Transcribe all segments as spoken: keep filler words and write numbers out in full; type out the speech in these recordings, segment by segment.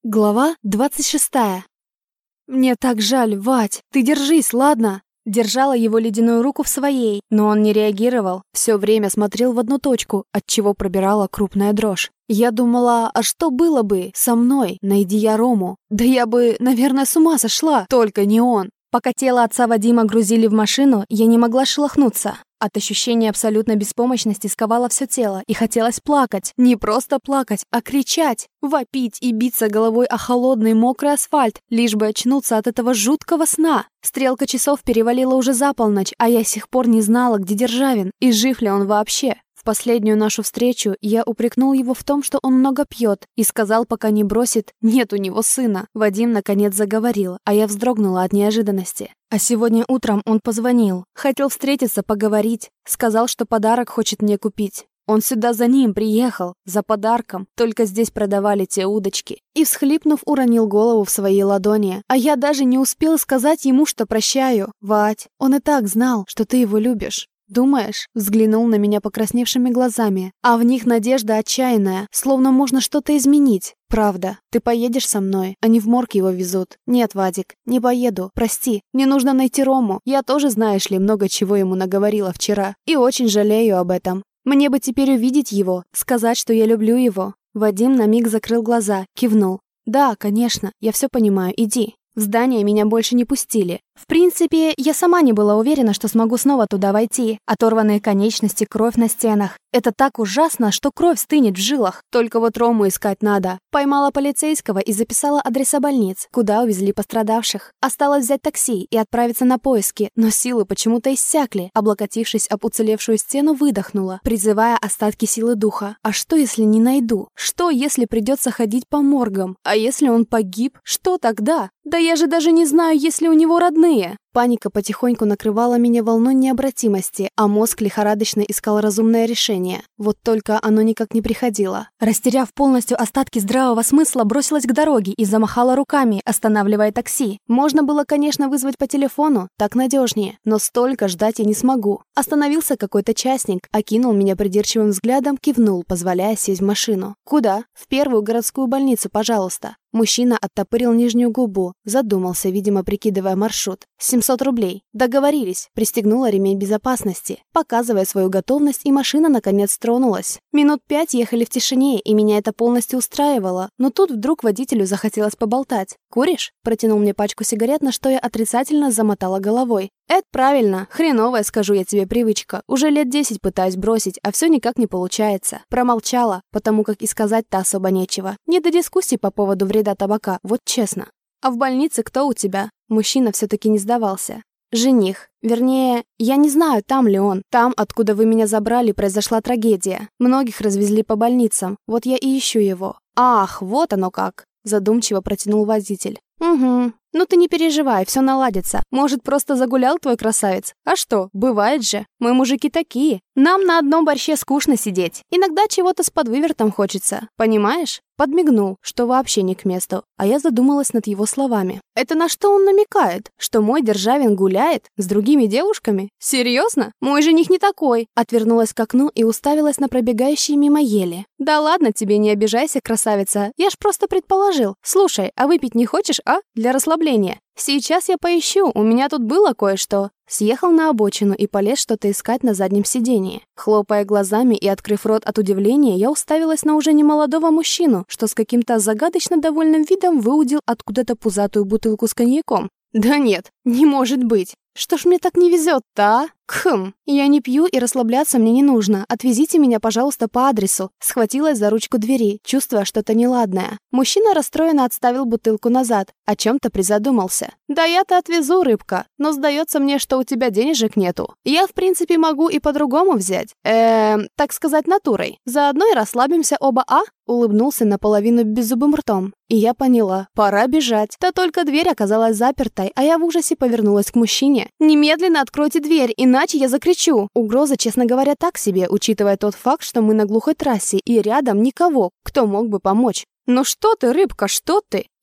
Глава двадцать шестая. «Мне так жаль, Вать, ты держись, ладно?» Держала его ледяную руку в своей, но он не реагировал, все время смотрел в одну точку, отчего пробирала крупная дрожь. Я думала, а что было бы со мной, найди я Рому? Да я бы, наверное, с ума сошла, только не он. Пока тело отца Вадима грузили в машину, я не могла шелохнуться. От ощущения абсолютной беспомощности сковало все тело, и хотелось плакать. Не просто плакать, а кричать, вопить и биться головой о холодный мокрый асфальт, лишь бы очнуться от этого жуткого сна. Стрелка часов перевалила уже за полночь, а я с сих пор не знала, где Державин, и жив ли он вообще. В последнюю нашу встречу я упрекнул его в том, что он много пьет, и сказал, пока не бросит, нет у него сына. Вадим наконец заговорил, а я вздрогнула от неожиданности. А сегодня утром он позвонил, хотел встретиться, поговорить, сказал, что подарок хочет мне купить. Он сюда за ним приехал, за подарком, только здесь продавали те удочки. И, всхлипнув, уронил голову в свои ладони. А я даже не успела сказать ему, что прощаю. Вать, он и так знал, что ты его любишь. «Думаешь?» — взглянул на меня покрасневшими глазами, а в них надежда отчаянная, словно можно что-то изменить. «Правда, ты поедешь со мной, они в морг его везут». «Нет, Вадик, не поеду, прости, мне нужно найти Рому. Я тоже, знаешь ли, много чего ему наговорила вчера, и очень жалею об этом. Мне бы теперь увидеть его, сказать, что я люблю его». Вадим на миг закрыл глаза, кивнул. «Да, конечно, я все понимаю, иди». В здание меня больше не пустили. В принципе, я сама не была уверена, что смогу снова туда войти. Оторванные конечности, кровь на стенах. Это так ужасно, что кровь стынет в жилах. Только вот Рому искать надо. Поймала полицейского и записала адреса больниц, куда увезли пострадавших. Осталось взять такси и отправиться на поиски, но силы почему-то иссякли. Облокотившись об уцелевшую стену, выдохнула, призывая остатки силы духа. А что, если не найду? Что, если придется ходить по моргам? А если он погиб? Что тогда? Да я же даже не знаю, есть ли у него родные. Паника потихоньку накрывала меня волной необратимости, а мозг лихорадочно искал разумное решение. Вот только оно никак не приходило. Растеряв полностью остатки здравого смысла, бросилась к дороге и замахала руками, останавливая такси. Можно было, конечно, вызвать по телефону, так надежнее, но столько ждать я не смогу. Остановился какой-то частник, окинул меня придирчивым взглядом, кивнул, позволяя сесть в машину. «Куда?» «В первую городскую больницу, пожалуйста». Мужчина оттопырил нижнюю губу, задумался, видимо, прикидывая маршрут. семьсот рублей. Договорились. Пристегнула ремень безопасности, показывая свою готовность, и машина наконец тронулась. Минут пять ехали в тишине, и меня это полностью устраивало. Но тут вдруг водителю захотелось поболтать. «Куришь?» Протянул мне пачку сигарет, на что я отрицательно замотала головой. «Это правильно. Хреновая, скажу я тебе, привычка. Уже лет десять пытаюсь бросить, а все никак не получается». Промолчала, потому как и сказать-то особо нечего. Не до дискуссий по поводу вреда табака, вот честно. «А в больнице кто у тебя?» Мужчина все-таки не сдавался. «Жених. Вернее, я не знаю, там ли он. Там, откуда вы меня забрали, произошла трагедия. Многих развезли по больницам. Вот я и ищу его». «Ах, вот оно как!» Задумчиво протянул водитель. «Угу. Ну ты не переживай, все наладится. Может, просто загулял твой красавец? А что, бывает же. Мы мужики такие. Нам на одном борще скучно сидеть. Иногда чего-то с подвывертом хочется. Понимаешь?» Подмигнул, что вообще не к месту, а я задумалась над его словами. Это на что он намекает? Что мой Державин гуляет? С другими девушками? Серьезно? Мой жених не такой. Отвернулась к окну и уставилась на пробегающие мимо ели. Да ладно тебе, не обижайся, красавица. Я ж просто предположил. Слушай, а выпить не хочешь, а? Для расслабления. Сейчас я поищу, у меня тут было кое-что. Съехал на обочину и полез что-то искать на заднем сидении. Хлопая глазами и открыв рот от удивления, я уставилась на уже немолодого мужчину, что с каким-то загадочно довольным видом выудил откуда-то пузатую бутылку с коньяком. Да нет, не может быть. Что ж мне так не везет-то, а? Кхм, я не пью и расслабляться мне не нужно. Отвезите меня, пожалуйста, по адресу. Схватилась за ручку двери, чувствуя что-то неладное. Мужчина расстроенно отставил бутылку назад, о чем-то призадумался. Да я-то отвезу, рыбка, но сдается мне, что у тебя денежек нету. Я, в принципе, могу и по-другому взять. Эм, так сказать, натурой. Заодно и расслабимся оба, а? Улыбнулся наполовину беззубым ртом. И я поняла, пора бежать. Да только дверь оказалась запертой, а я в ужасе повернулась к мужчине. «Немедленно откройте дверь, иначе я закричу!» Угроза, честно говоря, так себе, учитывая тот факт, что мы на глухой трассе и рядом никого, кто мог бы помочь. «Ну что ты, рыбка, что ты?»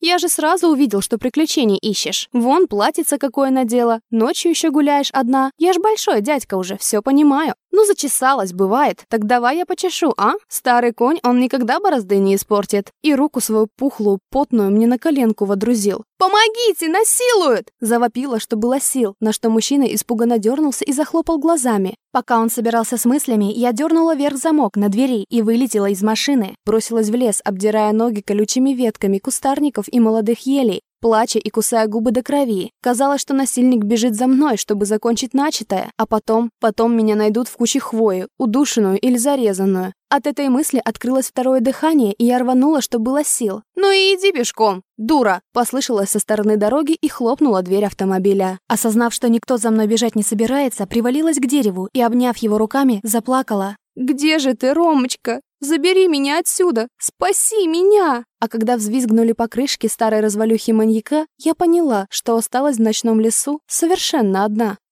Я же сразу увидел, что приключений ищешь. Вон, платьице какое надела, ночью еще гуляешь одна. Я ж большой дядька уже, все понимаю. Ну, зачесалась, бывает. Так давай я почешу, а? Старый конь, он никогда борозды не испортит. И руку свою пухлую, потную мне на коленку водрузил. «Помогите, насилуют!» Завопила, что было сил, на что мужчина испуганно дернулся и захлопал глазами. Пока он собирался с мыслями, я дернула вверх замок на двери и вылетела из машины. Бросилась в лес, обдирая ноги колючими ветками кустарников и молодых елей, плача и кусая губы до крови. Казалось, что насильник бежит за мной, чтобы закончить начатое, а потом, потом меня найдут в куче хвои, удушенную или зарезанную. От этой мысли открылось второе дыхание, и я рванула, что было сил. «Ну и иди пешком, дура!» Послышалось со стороны дороги и хлопнула дверь автомобиля. Осознав, что никто за мной бежать не собирается, привалилась к дереву и, обняв его руками, заплакала. «Где же ты, Ромочка? Забери меня отсюда! Спаси меня!» А когда взвизгнули покрышки старой развалюхи маньяка, я поняла, что осталась в ночном лесу совершенно одна.